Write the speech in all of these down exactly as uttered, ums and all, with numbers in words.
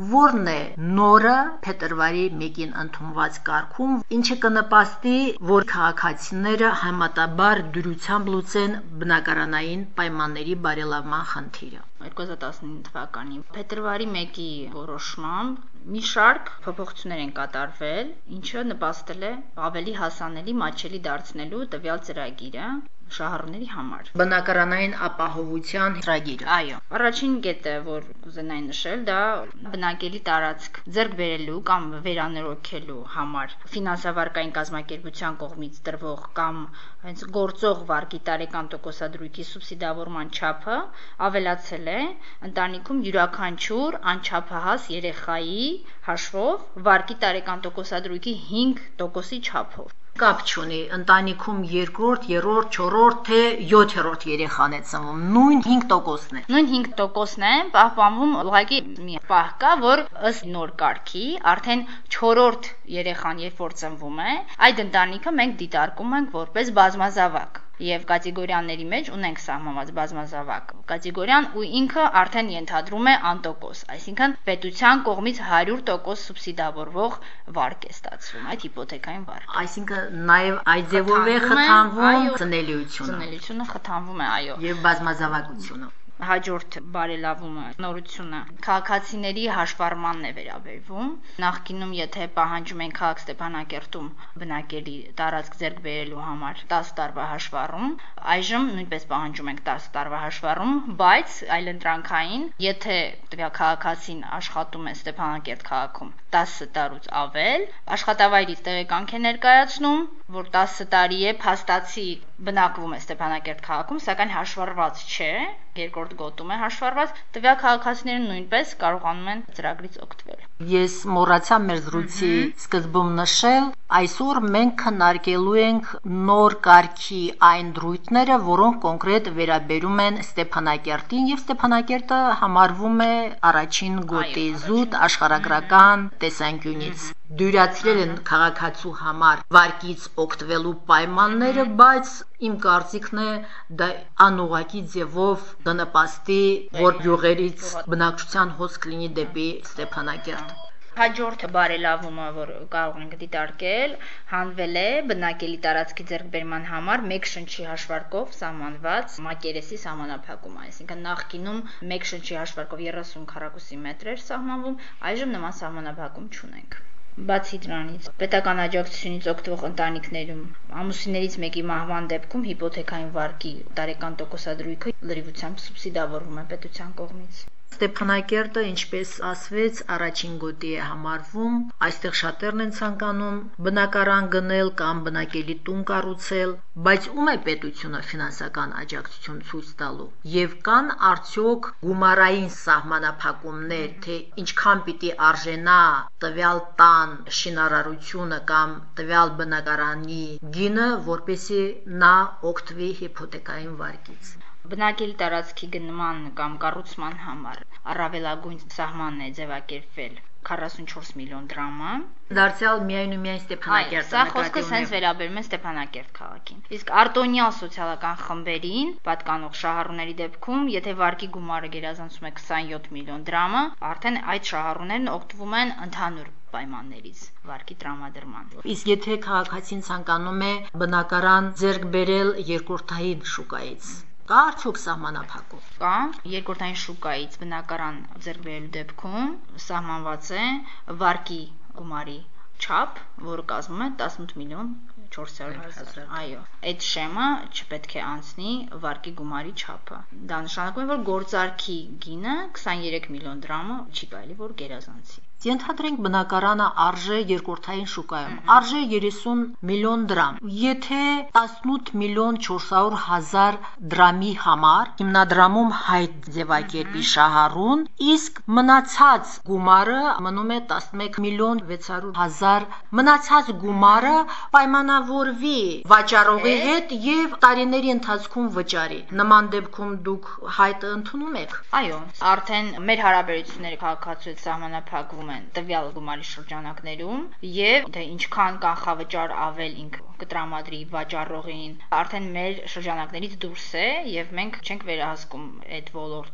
որն է նորը փետրվարի մեկին ընդունված կարգում, ինչը կնպաստի, որ քաղաքացիները համատաբար դյուրությամբ լուծեն բնակարանային պայմանների բարելավման խնդիրը։ երկու հազար տասնինը թվականի փետրվարի մեկի որոշմամբ մի շարք փոփոխություններ են կատարվել, ինչը նպաստել է ավելի հասանելի մատչելի դարձնելու տվյալ ծրագիրը շահառուների համար։ Բնակարանային ապահովության ծրագիրը։ Այո, առաջին կետը, որ կուզենայի նշել, դա բնակելի տարածք ձեռք բերելու կամ վերանորոգելու համար ֆինանսավարկային կազմակերպության կողմից տրվող կամ հենց գործող վարկի տարեկան տոկոսադրույքի սուբսիդավորման չափը ավելացել է ընտանիքում յուրաքանչյուր անչափահաս երեխայի հաշվով վարկի տարեկան տոկոսադրույքի հինգ տոկոսի չափով։ Կապ չունի ընտանիքում երկրորդ, երրորդ, չորրորդ թե յոթերորդ երեխան է ծնվում, նույն հինգ տոկոսն է։ Նույն հինգ տոկոսն է, պահպանվում ուղղակի մի պահ կա, որ ըստ նոր կարգի արդեն չորրորդ երեխան երբ որ ծնվում է, այդ ընտանիքը մենք դիտարկում ենք որպես բազմազավակ։ Եվ կատեգորիաների մեջ ունենք սահմանված բազմազավակ կատեգորիան ու ինքը արդեն ենթադրում է անտոկոս, այսինքն պետության կողմից հարյուր տոկոս սուբսիդավորվող վարկ է ստացվում, այդ հիպոթեքային վարկ։ Այսինքն նաև այդ ձևով է խթանվում ծնելիությունը։ Ծնելիությունը խթանվում է, այո։ Եվ բազմազավակությունը։ Հաջորդ բարելավումը նորությունը քաղաքացիների հաշվառմանն է վերաբերվում։ Նախկինում եթե պահանջում են քաղաք Ստեփանակերտում բնակելի տարածք ձեռք բերելու համար տասը տարվա հաշվառում, այժմ նույնպես պահանջում ենք տասը տարվա հաշվառում, բայց այլընտրանքային, եթե տվյալ քաղաքացին աշխատում է Ստեփանակերտ քաղաքում տասը տարուց ավել, աշխատավայրից տեղեկանք է ներկայացնում, որ տասը տարի է փաստացի բնակվում է Ստեփանակերտ քաղաքում, սակայն հաշվառված չէ, երկրորդ գոտում է հաշվառված, տվյալ քաղաքացիները նույնպես կարողանում են ծրագրից օգտվել։ Ես մոռացա մեր զրույցի սկզբում նշել, այսօր մենք քննարկելու ենք նոր կարգի այն դրույթները, որոնք կոնկրետ վերաբերում են Ստեփանակերտին, եւ Ստեփանակերտը համարվում է առաջին գոտի զուտ աշխարհագրական տեսանկյունից։ Դյուրացրել են քաղաքացու համար վարկից օգտվելու պայմանները, բայց իմ կարծիքն է դա անուղակի ձևով կնպաստի, որ յուղերից բնակչության հոսք լինի դեպի Ստեփանակերտ։ Հաջորդ բարելավումը, որ կարող ենք դիտարկել, հանվել է բնակելի տարածքի ձեռքբերման համար մեկ շնչի հաշվարկով սահմանված մակերեսի սահմանափակում, այսինքն նախկինում մեկ շնչի հաշվարկով երեսուն քառակուսի մետր էր սահմանվում, այժմ նման սահմանափակում չունենք։ Բացի դրանից, պետական աջակցությունից օգտվող ընտանիքներում ամուսիններից մեկի մահվան դեպքում հիպոթեքային վարկի տարեկան տոկոսադրույքը լրիվությամբ սուբսիդավորվում է պետության կողմից։ Ստեփանակերտը, ինչպես ասվեց, առաջին գոտի է համարվում, այստեղ շատերն են ցանկանում բնակարան գնել կամ բնակելի տուն կառուցել, բայց ում է պետությունը ֆինանսական աջակցություն ցույց տալու։ Եվ կան արդյոք գումարային սահմանափակումներ, թե ինչքան պիտի արժենա տվյալ տան շինարարությունը կամ տվյալ բնակարանի գինը, որպեսզի նա օգտվի հիպոթեկային վարկից։ Բնակելի տարածքի գնման կամ կառուցման համար առավելագույն սահմանն է ձևակերպվել քառասունչորս միլիոն դրամը։ Դարձյալ միայն ու միայն Ստեփանակերտը։ Սա խոսքը հենց վերաբերում է Ստեփանակերտ քաղաքին։ Իսկ արտոնյալ սոցիալական խմբերին պատկանող շահառուների դեպքում, եթե վարկի գումարը գերազանցում է քսանյոթ միլիոն դրամը, արդեն այդ շահառուներն օգտվում են ընդհանուր պայմաններից վարկի տրամադրման։ Իսկ եթե քաղաքացին ցանկանում է բնակարան ձեռք բերել երկրորդային շուկայից, կա արդյոք սահմանափակում։ Կա երկրորդային շուկայից բնակարան ձեռք բերելու դեպքում սահմանված է վարկի գումարի չափ, որը կազմում է տասնութ միլիոն չորս հարյուր հազար։ Այո, այդ շեմը չպետք է անցնի վարկի գումարի չափը։ Դա նշանակում է, որ գործարքի գինը քսաներեք միլիոն դրամը չի կարելի որ գերազանցի։ Ենթադրենք բնակարանը արժե երկրորդային շուկայում, արժե երեսուն միլիոն դրամ։ Եթե տասնութ միլիոն չորս հարյուր հազար դրամի համար հիմնադրամում հայտ ձևակերպի շահառուն, իսկ մնացած գումարը մնում է տասնմեկ միլիոն վեց հարյուր հազար, մնացած գումարը պայմանավորվի վաճառողի հետ եւ տարիների ընթացքում վճարի։ Նման դեպքում դուք հայտը ընդունում եք։ Այո, արդեն մեր հարաբերությունները քաղաքացու հետ սահմանափակվում տվյալ գումարի շրջանակներում եւ թե ինչքան կանխավճար ավել ինքը կտրամադրի վաճառողին արդեն մեր շրջանակներից դուրս է եւ մենք չենք վերահսկում այդ ոլորտը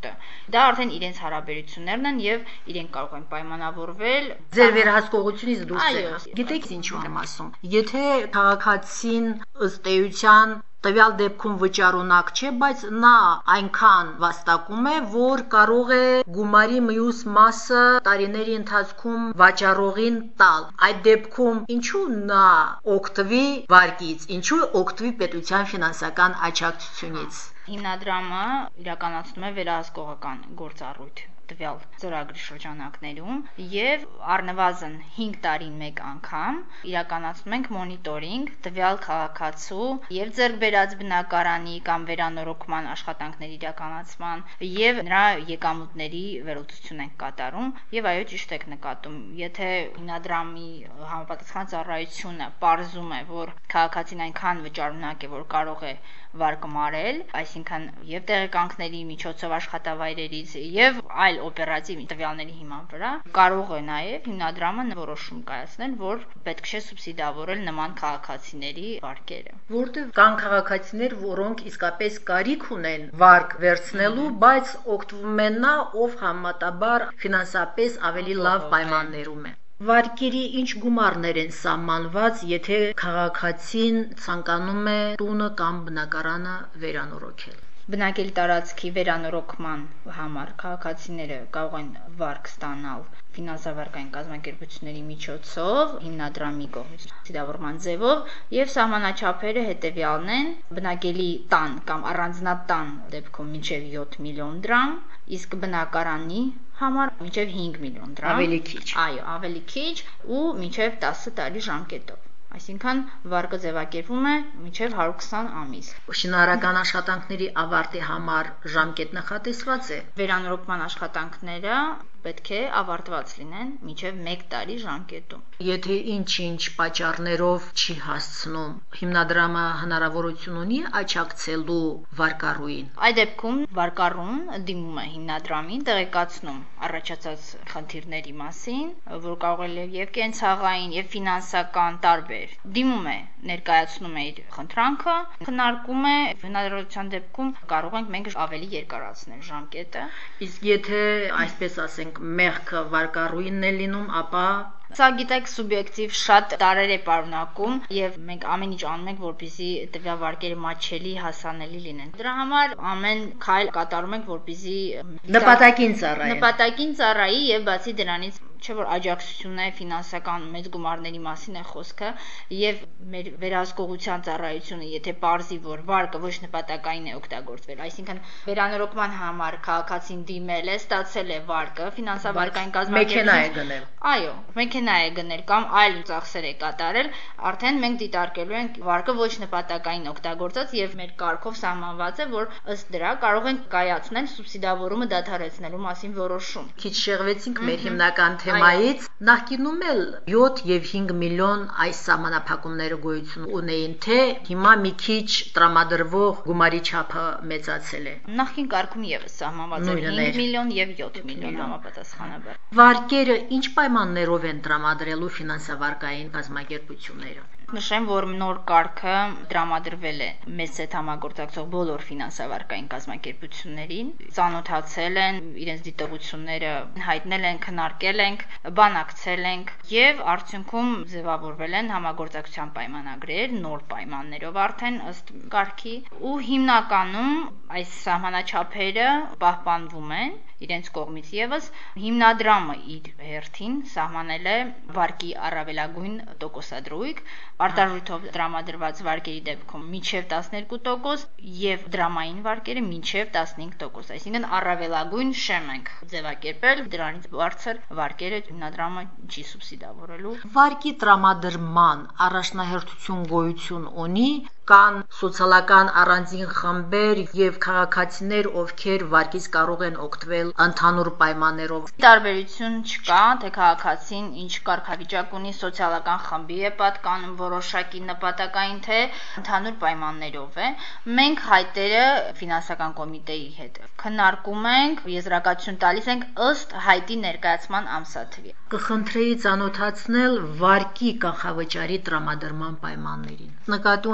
Դա արդեն իրենց հարաբերություններն են եւ իրենք կարող են պայմանավորվել ձեր վերահսկողությունից դուրս է։ Այո, Գիտեք ինչու եմ ասում։ Եթե քաղաքացին ըստ էության տվյալ դեպքում վճարունակ չէ, բայց նա այնքան վաստակում է, որ կարող է գումարի մյուս մասը տարիների ընթացքում վաճառողին տալ։ Այդ դեպքում ինչու նա օգտվի վարկից, ինչու օգտվի պետության ֆինանսական աջակցությունից։ Հիմնադրամը իրականացնում է վերահսկողական գործառույթ տվյալ ծրագրի շրջանակներում եւ առնվազն հինգ տարին մեկ անգամ իրականացնում ենք մոնիտորինգ տվյալ քաղաքացու եւ ձեռք բերած բնակարանի կամ վերանորոգման աշխատանքների իրականացման եւ նրա եկամուտների վերլուծություն ենք կատարում եւ այո ճիշտ եք նկատում, եթե հիմնադրամի համապատասխան ծառայությունը պարզում է, որ քաղաքացին այնքան վճարունակ է, որ կարող է վարկը մարել, այսինքն եւ տեղեկանքների միջոցով աշխատավայրերից եւ այլ օպերատիվ տվյալների հիման վրա կարող է նաեւ հիմնադրամը որոշում կայացնել, որ պետք չէ սուբսիդավորել նման քաղաքացիների վարկերը։ Որտեղ կան քաղաքացիներ, որոնք իսկապես կարիք ունեն վարկ վերցնելու, բայց օգտվում են նա, ով համատաբար ֆինանսապես ավելի լավ պայմաններում է։ Վարկերի ինչ գումարներ են սահմանված, եթե քաղաքացին ցանկանում է տունը կամ բնակարանը վերանորոգել։ Բնակելի տարածքի վերանորոգման համար քաղաքացիները կարող են վարկ ստանալ ֆինանսավարկային կազմակերպությունների միջոցով, հիմնադրամի կողմից սուբսիդավորման ձևով եւ սահմանաչափերը հետեւյալն են՝ բնակելի տան կամ առանձնատան դեպքում մինչեւ յոթ միլիոն դրամ, իսկ բնակարանի համար մինչեւ հինգ միլիոն դրամ։ Ավելի քիչ։ Այո, ավելի քիչ ու մինչեւ տասը տարի ժամկետով։ Այսինքն վարկը ձևակերպվում է մինչև հարյուր քսան ամիս։ Շինարարական աշխատանքների ավարտի համար ժամկետ նախատեսված է։ Վերանորոգման աշխատանքները պետք է ավարտված լինեն մինչև մեկ տարի ժամկետում։ Եթե ինչ-ինչ պատճառներով չի հասցնում, հիմնադրամը հնարավորություն ունի աջակցելու վարկառուին։ Այդ դեպքում վարկառուն դիմում է հիմնադրամին, տեղեկացնում առաջացած խնդիրների մասին, որ կարող է եւ կենցաղային, եւ ֆինանսական տարբեր։ Դիմում է, ներկայացնում է իր խնդրանքը, քննարկում է, հնարավորության դեպքում կարող ենք մենք ավելի երկարացնել ժամկետը։ Իսկ եթե այսպես ասենք մեղքը վարկառուինն է լինում, ապա Սա գիտեք սուբյեկտիվ շատ տարեր է պարունակում եւ մենք ամեն ինչ անում ենք, որպեսզի տվյալ վարկերը մատչելի, հասանելի լինեն։ Դրա համար ամեն քայլ կատարում ենք, որպեսզի նպատակին ծառայի։ Նպատակին ծառայի եւ բացի դրանից չէ որ աջակցությունն է ֆինանսական մեծ գումարների մասին է խոսքը եւ մեր վերահսկողության ծառայությունը եթե պարզի որ վարկը ոչ նպատակային է օգտագործվել, այսինքն վերանորոգման համար քաղաքացին դիմել է, ստացել է վարկը, ֆինանսավարկային կազմակերպություն մեքենա է գնել։ Այո, մեքենա է գնել կամ այլ ծախսեր է կատարել, արդեն մենք դիտարկելու ենք վարկը ոչ նպատակային օգտագործած եւ մեր կարգով սահմանված է, որ ըստ դրա կարող ենք կայացնել սուբսիդավորումը դադարեցնելու մասին որոշում։ Քիչ շեղվեցինք մեր հիմնական թեմայից, նախկինում էլ յոթ եւ հինգ միլիոն այս սահմանափակումները գոյություն ունեին, թե հիմա մի քիչ տրամադրվող գումարի չափը մեծացել է։ Նախկին կարգում եւս սահմանված էր հինգ միլիոն եւ յոթ միլիոն համապատասխանաբար։ Վարկերը ինչ պայմաններով են տրամադրելու ֆինանսավարկային կազմակերպությունները։ Նշեմ, որ նոր կարգը տրամադրվել է մեծ set համագործակցող բոլոր ֆինանսավարկային կազմակերպություններին, ծանոթացել են, իրենց դիտողությունները հայտնել են, քննարկել ենք, բանակցել ենք եւ արդյունքում ձևավորվել են համագործակցության պայմանագրեր նոր պայմաններով արդեն ըստ կարգի ու հիմնականում այս սահմանաչափերը պահպանվում են իրենց կողմից եւս հիմնադրամը իր հերթին սահմանել է վարկի առավելագույն տոկոսադրույք արտարժույթով տրամադրված վարկերի դեպքում մինչև տասներկու տոկոս եւ դրամային վարկերը մինչև տասնհինգ տոկոս, այսինքն առավելագույն շեմ ենք ձևակերպել, դրանից բարձր վարկերը հիմնադրամը չի սուբսիդավորելու։ Վարկի տրամադրման առաջնահերթություն գոյություն ունի կան սոցիալական առանձին խմբեր եւ քաղաքացիներ, ովքեր վարկից կարող են օգտվել ընդհանուր պայմաններով։ Տարբերություն չկա, թե քաղաքացին ինչ կարգավիճակ ունի, սոցիալական խմբի է պատկանում, որոշակի նպատակային, թե ընդհանուր պայմաններով է։ Մենք հայտերը ֆինանսական կոմիտեի հետ քննարկում ենք, եզրակացություն տալիս ենք ըստ հայտի ներկայացման ամսաթվի։ Կխնդրեի ծանոթացնել վարկի կանխավճարի տրամադրման պայմաններին։ Նկատի ունեմ դա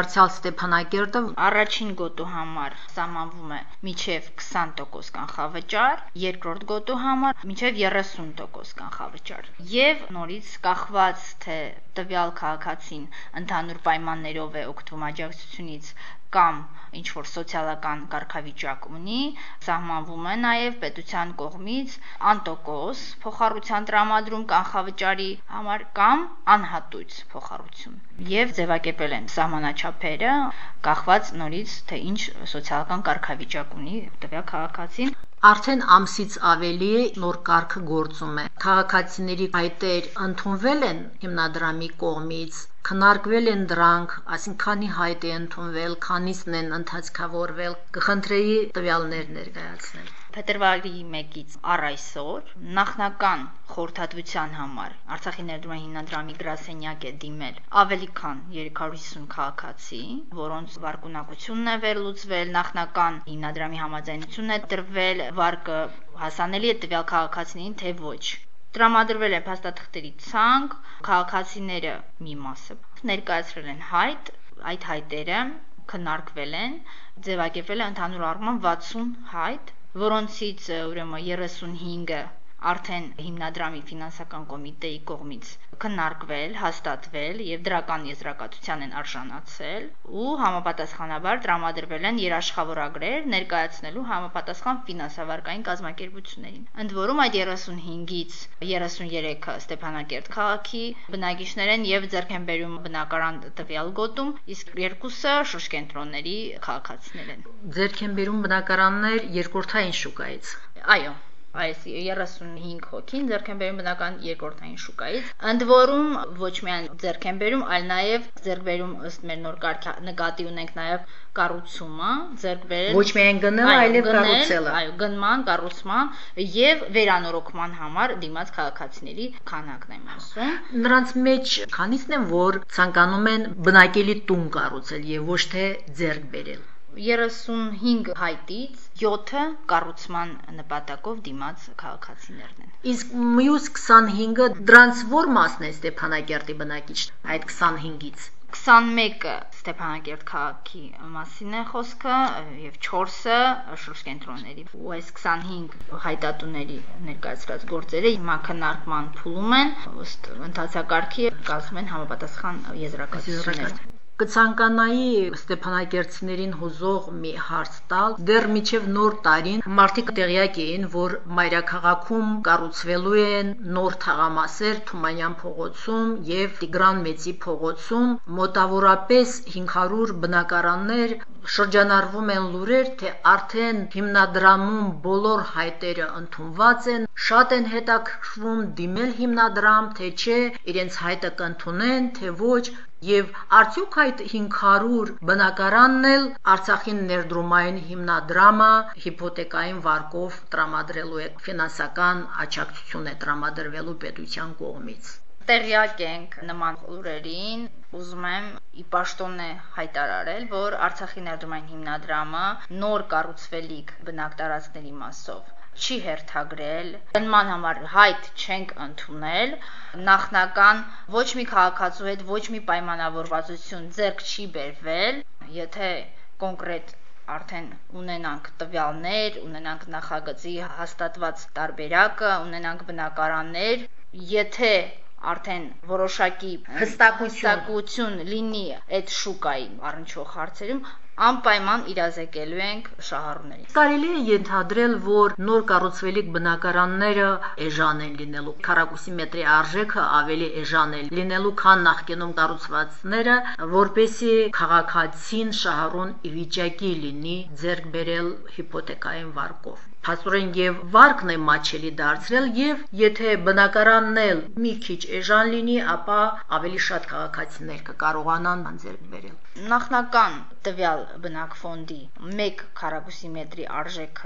դարձյալ Ստեփանակերտը առաջին գոտու համար սահմանվում է մինչև քսան տոկոս կանխավճար, երկրորդ գոտու համար մինչև երեսուն տոկոս կանխավճար։ Եվ նորից կախված թե տվյալ քաղաքացին ընդհանուր պայմաններով է օգտվում աջակցությունից կամ ինչ որ սոցիալական կարգավիճակ ունի, սահմանվում է նաև պետության կողմից անտոկոս փոխառության տրամադրում կանխավճարի համար կամ անհատույց փոխառություն։ Եվ ձևակերպել են սահմանաչափերը, կախված նորից թե ինչ սոցիալական կարգավիճակ ունի տվյալ քաղաքացին։ Արդեն ամսից ավելի է նոր կարգը գործում է։ Քաղաքացիների հայտեր ընդունվել են հիմնադրամի կողմից, քննարկվել են դրանք, այսինքն քանի հայտ է ընդունվել, քանիսն են ընդհանցավորվել, կխնդրեի տվյալներ ներկայացնել։ Փետրվարի մեկից առ այսօր նախնական խորհրդատվության համար Արցախի ներդրումային հիմնադրամի գրասենյակ է դիմել ավելի քան երեք հարյուր հիսուն քաղաքացի, որոնց վարկունակությունն է վերլուծվել, նախնական հիմնադրամի համաձայնությունն է տրվել, վարկը հասանելի է տվյալ քաղաքացիներին, թե ոչ։ Տրամադրվել է փաստաթղթերի ցանկ, քաղաքացիները մի մասը ներկայացրել են հայտ, այդ հայտերը քննարկվել են, ձևակերպվել է ընդհանուր առմամբ վաթսուն հայտ, որոնցից ուրեմն երեսունհինգը արդեն հիմնադրամի ֆինանսական կոմիտեի կողմից քննարկվել, հաստատվել եւ դրական եզրակացության են արժանացել ու համապատասխանաբար տրամադրվել են երաշխավորագրեր ներկայացնելու համապատասխան ֆինանսավարկային կազմակերպություններին։ Ընդ որում այդ երեսունհինգից երեսուներեքը Ստեփանակերտ քաղաքի բնակիչներ են եւ ձեռք են բերում բնակարան տվյալ գոտում, իսկ երկուսը շրջկենտրոնների քաղաքացիներ են։ Ձեռք են բերում բնակարաններ երկրորդային շուկայից։ Այո, այս երեսունհինգ հոգին ձեռք են բերում բնական երկրորդային շուկայից, ընդ որում ոչ միայն ձեռք են բերում, այլ նաև ձեռք բերում ըստ մեր նոր կարգի նկատի ունենք նաև կառուցումը, ձեռք բերել ոչ միայն գնելը, այլև կառուցելը, այո, գնման, կառուցման եւ վերանորոգման համար դիմաց քաղաքացիների քանակն եմ ասում։ Նրանց մեջ քանիսն են, որ ցանկանում են բնակելի տուն կառուցել եւ ոչ թե ձեռք բերել։ երեսունհինգ հայտից յոթը կառուցման նպատակով դիմաց քաղաքացիներն են։ Իսկ մյուս քսանհինգը դրանց ո՞ր մասն է Ստեփանակերտի բնակիչ, այդ քսանհինգից։ քսանմեկը Ստեփանակերտ քաղաքի մասին է խոսքը եւ չորսը շրջկենտրոնների։ Ու այս քսանհինգ հայտատուների ներկայացրած գործերը հիմա քննարկման փուլում են, ըստ ընթացակարգի կազմում են համապատասխան եզրակացություններ։ Կցանկանայի Ստեփանակերտցիներին հուզող մի հարց տալ, դեռ միջև նոր տարին մարդիկ տեղյակ էին, որ մայրաքաղաքում կառուցվելու են նոր թաղամասեր Թումանյան փողոցում եւ Տիգրան Մեծի փողոցում, մոտավորապես հինգ հարյուր բնակարաններ, շրջանառվում են լուրեր, թե արդեն հիմնադրամում բոլոր հայտերը ընդունված են, շատ են հետաքրքրվում դիմել հիմնադրամ, թե չէ, իրենց հայտը կընդունեն, թե ոչ, եւ արդյոք այդ հինգ հարյուր բնակարանն էլ Արցախին ներդրումային հիմնադրամը հիփոթեկային վարկով տրամադրելու է, ֆինանսական աջակցություն է տրամադրվելու պետության կողմից։ Տեղյակ ենք նման լուրերին, ուզում եմ ի պաշտոն է հայտարարել, որ Արցախի ներդրումային հիմնադրամը նոր կառուցվելիք բնակտարածքների մասով չի հերթագրել, գնման համար հայտ չենք ընդունել, նախնական ոչ մի քաղաքացու հետ ոչ մի պայմանավորվածություն ձեռք չի բերվել, եթե կոնկրետ արդեն ունենանք տվյալներ, ունենանք նախագծի հաստատված տարբերակը, ունենանք բնակարաններ, եթե արդեն որոշակի հստակություն լինի այդ շուկայի առնչվող հարցերում, անպայման իրազեկելու ենք շահառուներին։ Կարելի է ենթադրել, որ նոր կառուցվելիք բնակարանները էժան են լինելու, քառակուսի մետրի արժեքը ավելի էժան է լինելու, քան նախկինում կառուցվածքները, որպեսզի քաղաքացին շահառուն ի վիճակի լինի ձեռք բերել հիփոթեկային վարկով։ Փաստորեն եւ վարկն է մաչելի դարձրել եւ եթե բնակարանն էլ մի քիչ էժան լինի, ապա ավելի շատ քաղաքացիներ կկարողանան ձեռք բերել։ Նախնական տվյալ բնակֆոնդի մեկ քառակուսի մետրի արժեքը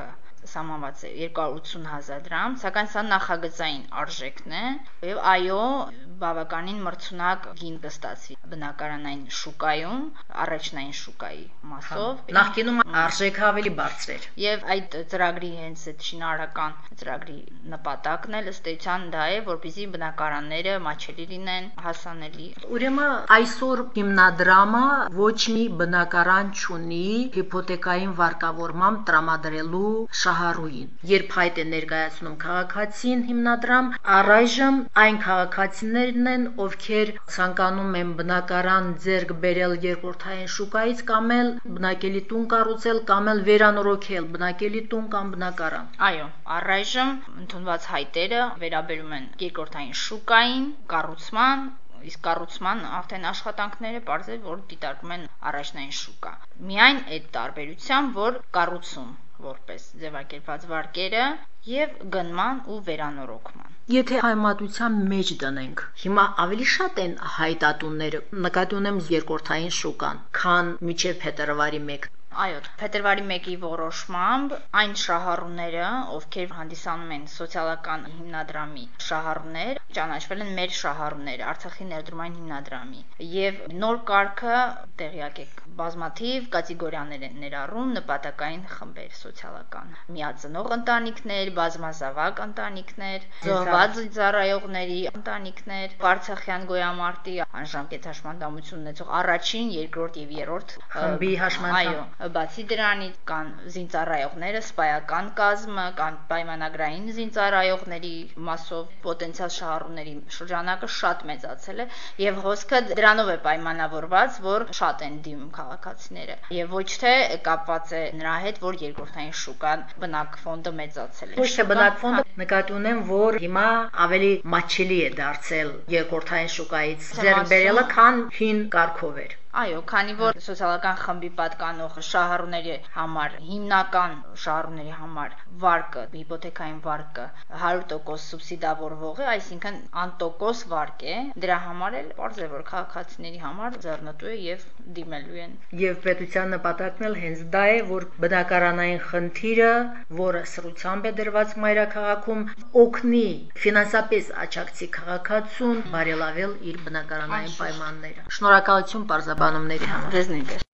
սահմանված է երկու հարյուր ութսուն հազար դրամ, սակայն սա նախագծային արժեքն է եւ այո, բավականին մրցունակ գին կստացվի բնակարանային շուկայում, առաջնային շուկայի մասով։ Նախկինում արժեքը ավելի բարձր էր։ Եվ այդ ծրագրի հենց այդ շինարարական ծրագրի նպատակն էլ ըստ էության դա է, որպեսզի բնակարանները մատչելի լինեն, հասանելի։ Ուրեմն այսօր հիմնադրամը ոչ մի բնակարան չունի հիփոթեկային վարկավորմամբ տրամադրելու շահառուին։ Երբ հայտ է ներկայացնում քաղաքացին հիմնադրամ, առայժմ այն քաղաքացիներն են, ովքեր ցանկանում են բնակարան ձեռք բերել երկրորդային շուկայից կամ էլ բնակելի տուն կառուցել կամ էլ վերանորոգել բնակելի տուն կամ բնակարան։ Այո, առայժմ ընդունված հայտերը վերաբերում են երկրորդային շուկային, կառուցման, իսկ կառուցման արդեն աշխատանքները բարձր որ դիտարկում են առաջնային շուկա։ Միայն այդ տարբերությամբ, որ կառուցում որպես ձևակերպված վարկերը եւ գնման ու վերանորոգման։ Եթե համատության մեջ դնենք, հիմա ավելի շատ են հայտատունները, նկատի ունեմ երկրորդային շուկան, քան մինչև փետրվարի մեկը։ Այո, փետրվարի մեկի որոշմամբ այն շահառուները, ովքեր հանդիսանում են սոցիալական հիմնադրամի շահառուներ, ճանաչվել են մեր շահառուները, Արցախի ներդրումային հիմնադրամի, եւ նոր կարգը տեղյակ է բազմաթիվ կատեգորիաներ են ներառում նպատակային խմբեր սոցիալական, միածնող ընտանիքներ, բազմազավակ ընտանիքներ, զոհված ծառայողների ընտանիքներ, Արցախյան գոյամարտի անժամկետ հաշմանդամություն ունեցող առաջին, երկրորդ եւ երրորդ խմբի հաշմանդամ։ Բացի դրանից կան զինծառայողները, սպայական կազմը, կան պայմանագրային զինծառայողների մասով պոտենցիալ շահառուների շրջանակը շատ մեծացել է եւ հոսքը դրանով է պայմանավորված, որ շատ են դիմում քաղաքացիները եւ ոչ թե կապված է նրա հետ, որ երկրորդային շուկան բնակ ֆոնդը մեծացել է։ Ոչ թե բնակ ֆոնդը, նկատի ունեմ, որ հիմա ավելի մատչելի է դարձել երկրորդային շուկայից ձեռք բերելը, քան հին կարգով էր։ Այո, քանի որ սոցիալական խմբի պատկանող շահառուների համար, հիմնական շահառուների համար վարկը, հիփոթեկային վարկը հարյուր տոկոս սուբսիդավորվող է, այսինքն անտոկոս վարկ է, դրա համար էլ պարզ է, որ քաղաքացիների համար ձեռնտու է եւ դիմելու են։ Եվ պետության նպատակն էլ հենց դա է, որ բնակարանային խնդիրը, որը սրությամբ է դրված մայրաքաղաքում, օգնի ֆինանսապես աջակցի քաղաքացուն բարելավել իր բնակարանային պայմանները։ Շնորհակալություն պարզաբանումների համար։ Ձեզ նույնպես։